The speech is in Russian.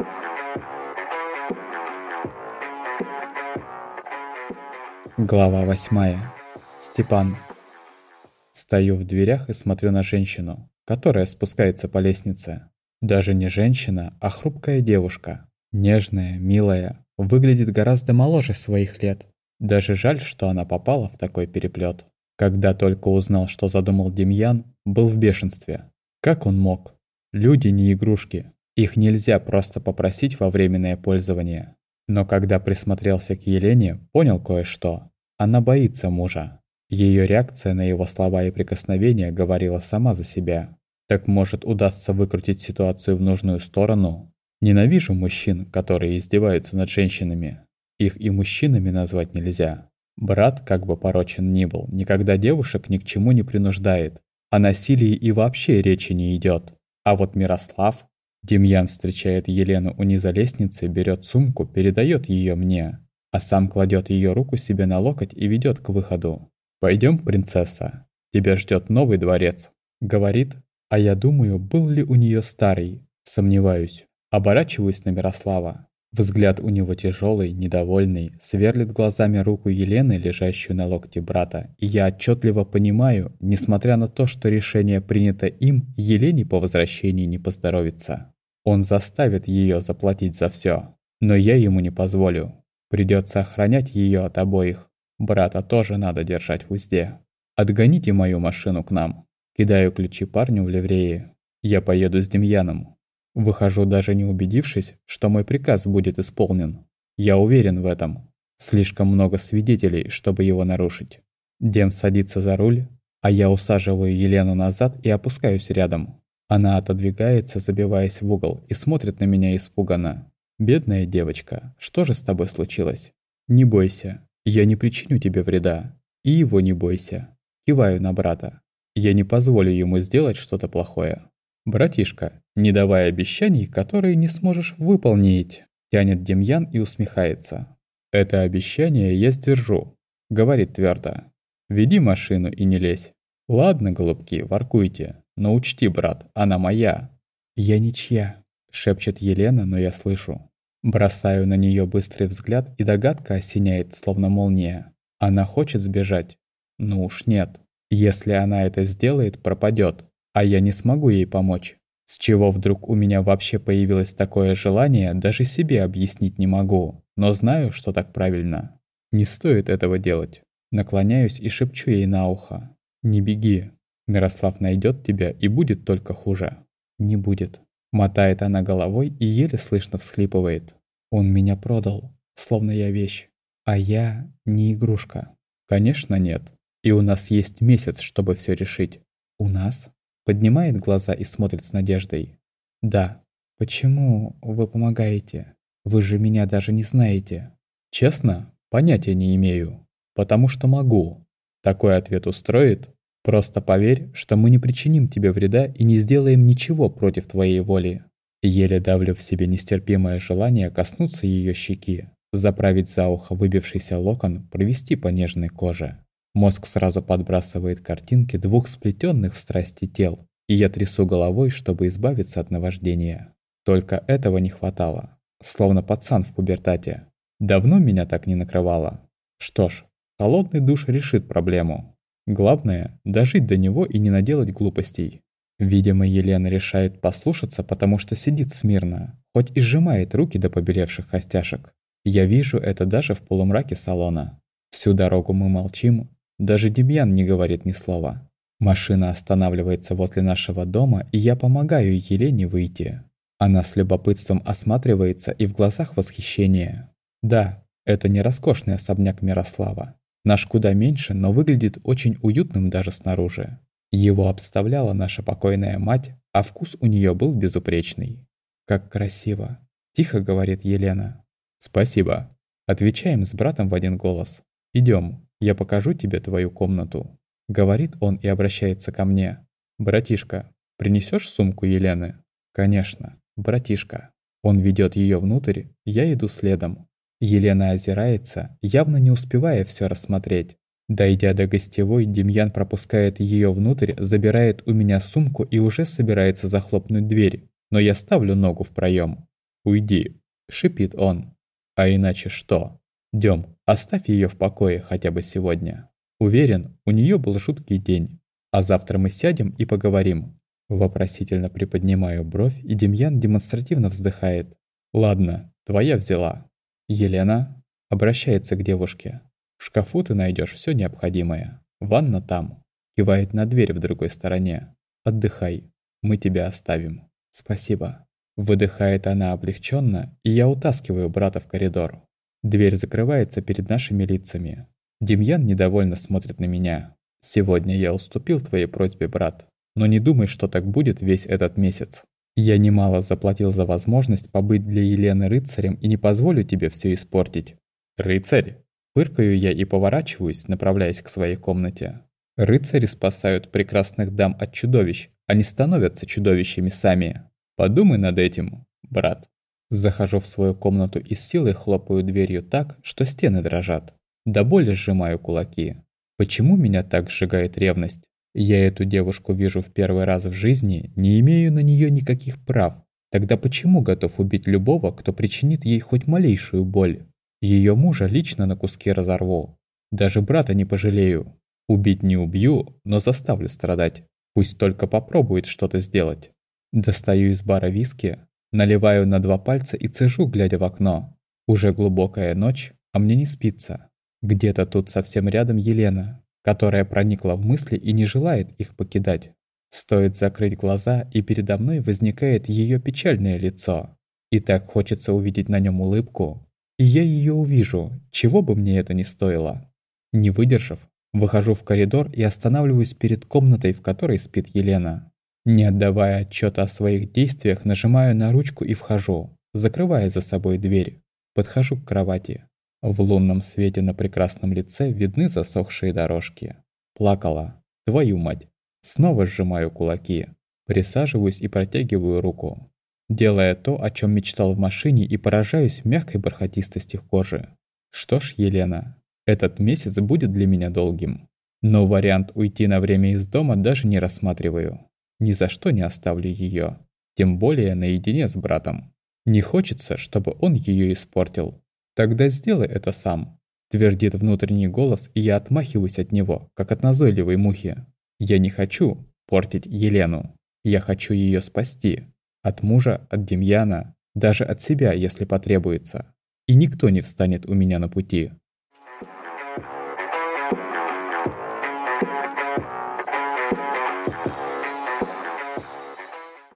Глава 8. Степан. Стою в дверях и смотрю на женщину, которая спускается по лестнице. Даже не женщина, а хрупкая девушка. Нежная, милая, выглядит гораздо моложе своих лет. Даже жаль, что она попала в такой переплет. Когда только узнал, что задумал Демьян, был в бешенстве. Как он мог? Люди не игрушки. Их нельзя просто попросить во временное пользование. Но когда присмотрелся к Елене, понял кое-что. Она боится мужа. Ее реакция на его слова и прикосновения говорила сама за себя. Так может удастся выкрутить ситуацию в нужную сторону? Ненавижу мужчин, которые издеваются над женщинами. Их и мужчинами назвать нельзя. Брат, как бы порочен ни был, никогда девушек ни к чему не принуждает. О насилии и вообще речи не идет. А вот Мирослав... Демьян встречает Елену у низа лестницы, берет сумку, передает ее мне, а сам кладет ее руку себе на локоть и ведет к выходу. «Пойдем, принцесса, тебя ждет новый дворец», — говорит, а я думаю, был ли у нее старый. Сомневаюсь. Оборачиваюсь на Мирослава. Взгляд у него тяжелый, недовольный, сверлит глазами руку Елены, лежащую на локте брата, и я отчетливо понимаю, несмотря на то, что решение принято им, Елене по возвращении не поздоровится. Он заставит ее заплатить за все, но я ему не позволю. Придется охранять ее от обоих. Брата тоже надо держать в узде. Отгоните мою машину к нам. Кидаю ключи парню в ливрее. Я поеду с Демьяном. Выхожу, даже не убедившись, что мой приказ будет исполнен. Я уверен в этом. Слишком много свидетелей, чтобы его нарушить. Дем садится за руль, а я усаживаю Елену назад и опускаюсь рядом. Она отодвигается, забиваясь в угол, и смотрит на меня испуганно. «Бедная девочка, что же с тобой случилось?» «Не бойся, я не причиню тебе вреда. И его не бойся». Киваю на брата. «Я не позволю ему сделать что-то плохое». «Братишка, не давай обещаний, которые не сможешь выполнить», тянет Демьян и усмехается. «Это обещание я сдержу», говорит твердо. «Веди машину и не лезь». «Ладно, голубки, воркуйте, но учти, брат, она моя». «Я ничья», шепчет Елена, но я слышу. Бросаю на нее быстрый взгляд, и догадка осеняет, словно молния. Она хочет сбежать? Ну уж нет. Если она это сделает, пропадет, а я не смогу ей помочь. С чего вдруг у меня вообще появилось такое желание, даже себе объяснить не могу, но знаю, что так правильно. Не стоит этого делать. Наклоняюсь и шепчу ей на ухо. «Не беги. Мирослав найдет тебя, и будет только хуже». «Не будет». Мотает она головой и еле слышно всхлипывает. «Он меня продал, словно я вещь. А я не игрушка». «Конечно нет. И у нас есть месяц, чтобы все решить». «У нас?» Поднимает глаза и смотрит с надеждой. «Да. Почему вы помогаете? Вы же меня даже не знаете». «Честно? Понятия не имею. Потому что могу». Такой ответ устроит? Просто поверь, что мы не причиним тебе вреда и не сделаем ничего против твоей воли. Еле давлю в себе нестерпимое желание коснуться ее щеки, заправить за ухо выбившийся локон, провести по нежной коже. Мозг сразу подбрасывает картинки двух сплетенных в страсти тел, и я трясу головой, чтобы избавиться от наваждения. Только этого не хватало, словно пацан в пубертате. Давно меня так не накрывало. Что ж, холодный душ решит проблему. Главное – дожить до него и не наделать глупостей. Видимо, Елена решает послушаться, потому что сидит смирно, хоть и сжимает руки до побелевших костяшек. Я вижу это даже в полумраке салона. Всю дорогу мы молчим, даже Демьян не говорит ни слова. Машина останавливается возле нашего дома, и я помогаю Елене выйти. Она с любопытством осматривается, и в глазах восхищение. Да, это не роскошный особняк Мирослава. Наш куда меньше, но выглядит очень уютным даже снаружи. Его обставляла наша покойная мать, а вкус у нее был безупречный. «Как красиво!» – тихо говорит Елена. «Спасибо!» – отвечаем с братом в один голос. «Идем, я покажу тебе твою комнату», – говорит он и обращается ко мне. «Братишка, принесешь сумку Елены?» «Конечно, братишка». Он ведет ее внутрь, я иду следом. Елена озирается, явно не успевая все рассмотреть. Дойдя до гостевой, Демьян пропускает ее внутрь, забирает у меня сумку и уже собирается захлопнуть дверь, но я ставлю ногу в проем. «Уйди», — шипит он. «А иначе что? Дем, оставь ее в покое хотя бы сегодня. Уверен, у нее был жуткий день. А завтра мы сядем и поговорим». Вопросительно приподнимаю бровь, и Демьян демонстративно вздыхает. «Ладно, твоя взяла». «Елена?» Обращается к девушке. «В шкафу ты найдешь все необходимое. Ванна там». Кивает на дверь в другой стороне. «Отдыхай. Мы тебя оставим». «Спасибо». Выдыхает она облегченно, и я утаскиваю брата в коридор. Дверь закрывается перед нашими лицами. Демьян недовольно смотрит на меня. «Сегодня я уступил твоей просьбе, брат. Но не думай, что так будет весь этот месяц. Я немало заплатил за возможность побыть для Елены рыцарем и не позволю тебе все испортить». «Рыцарь?» Фыркаю я и поворачиваюсь, направляясь к своей комнате. Рыцари спасают прекрасных дам от чудовищ, они становятся чудовищами сами. Подумай над этим, брат. Захожу в свою комнату и с силой хлопаю дверью так, что стены дрожат. До боли сжимаю кулаки. Почему меня так сжигает ревность? Я эту девушку вижу в первый раз в жизни, не имею на нее никаких прав. Тогда почему готов убить любого, кто причинит ей хоть малейшую боль? Ее мужа лично на куски разорву. Даже брата не пожалею. Убить не убью, но заставлю страдать. Пусть только попробует что-то сделать. Достаю из бара виски, наливаю на 2 пальца и цежу, глядя в окно. Уже глубокая ночь, а мне не спится. Где-то тут совсем рядом Елена, которая проникла в мысли и не желает их покидать. Стоит закрыть глаза, и передо мной возникает ее печальное лицо. И так хочется увидеть на нем улыбку. И я ее увижу, чего бы мне это ни стоило. Не выдержав, выхожу в коридор и останавливаюсь перед комнатой, в которой спит Елена. Не отдавая отчета о своих действиях, нажимаю на ручку и вхожу, закрывая за собой дверь. Подхожу к кровати. В лунном свете на прекрасном лице видны засохшие дорожки. Плакала. Твою мать. Снова сжимаю кулаки. Присаживаюсь и протягиваю руку, делая то, о чем мечтал в машине, и поражаюсь мягкой бархатистости кожи. Что ж, Елена, этот месяц будет для меня долгим. Но вариант уйти на время из дома даже не рассматриваю. Ни за что не оставлю ее. Тем более наедине с братом. Не хочется, чтобы он ее испортил. Тогда сделай это сам. Твердит внутренний голос, и я отмахиваюсь от него, как от назойливой мухи. Я не хочу портить Елену. Я хочу ее спасти. От мужа, от Демьяна, даже от себя, если потребуется. И никто не встанет у меня на пути.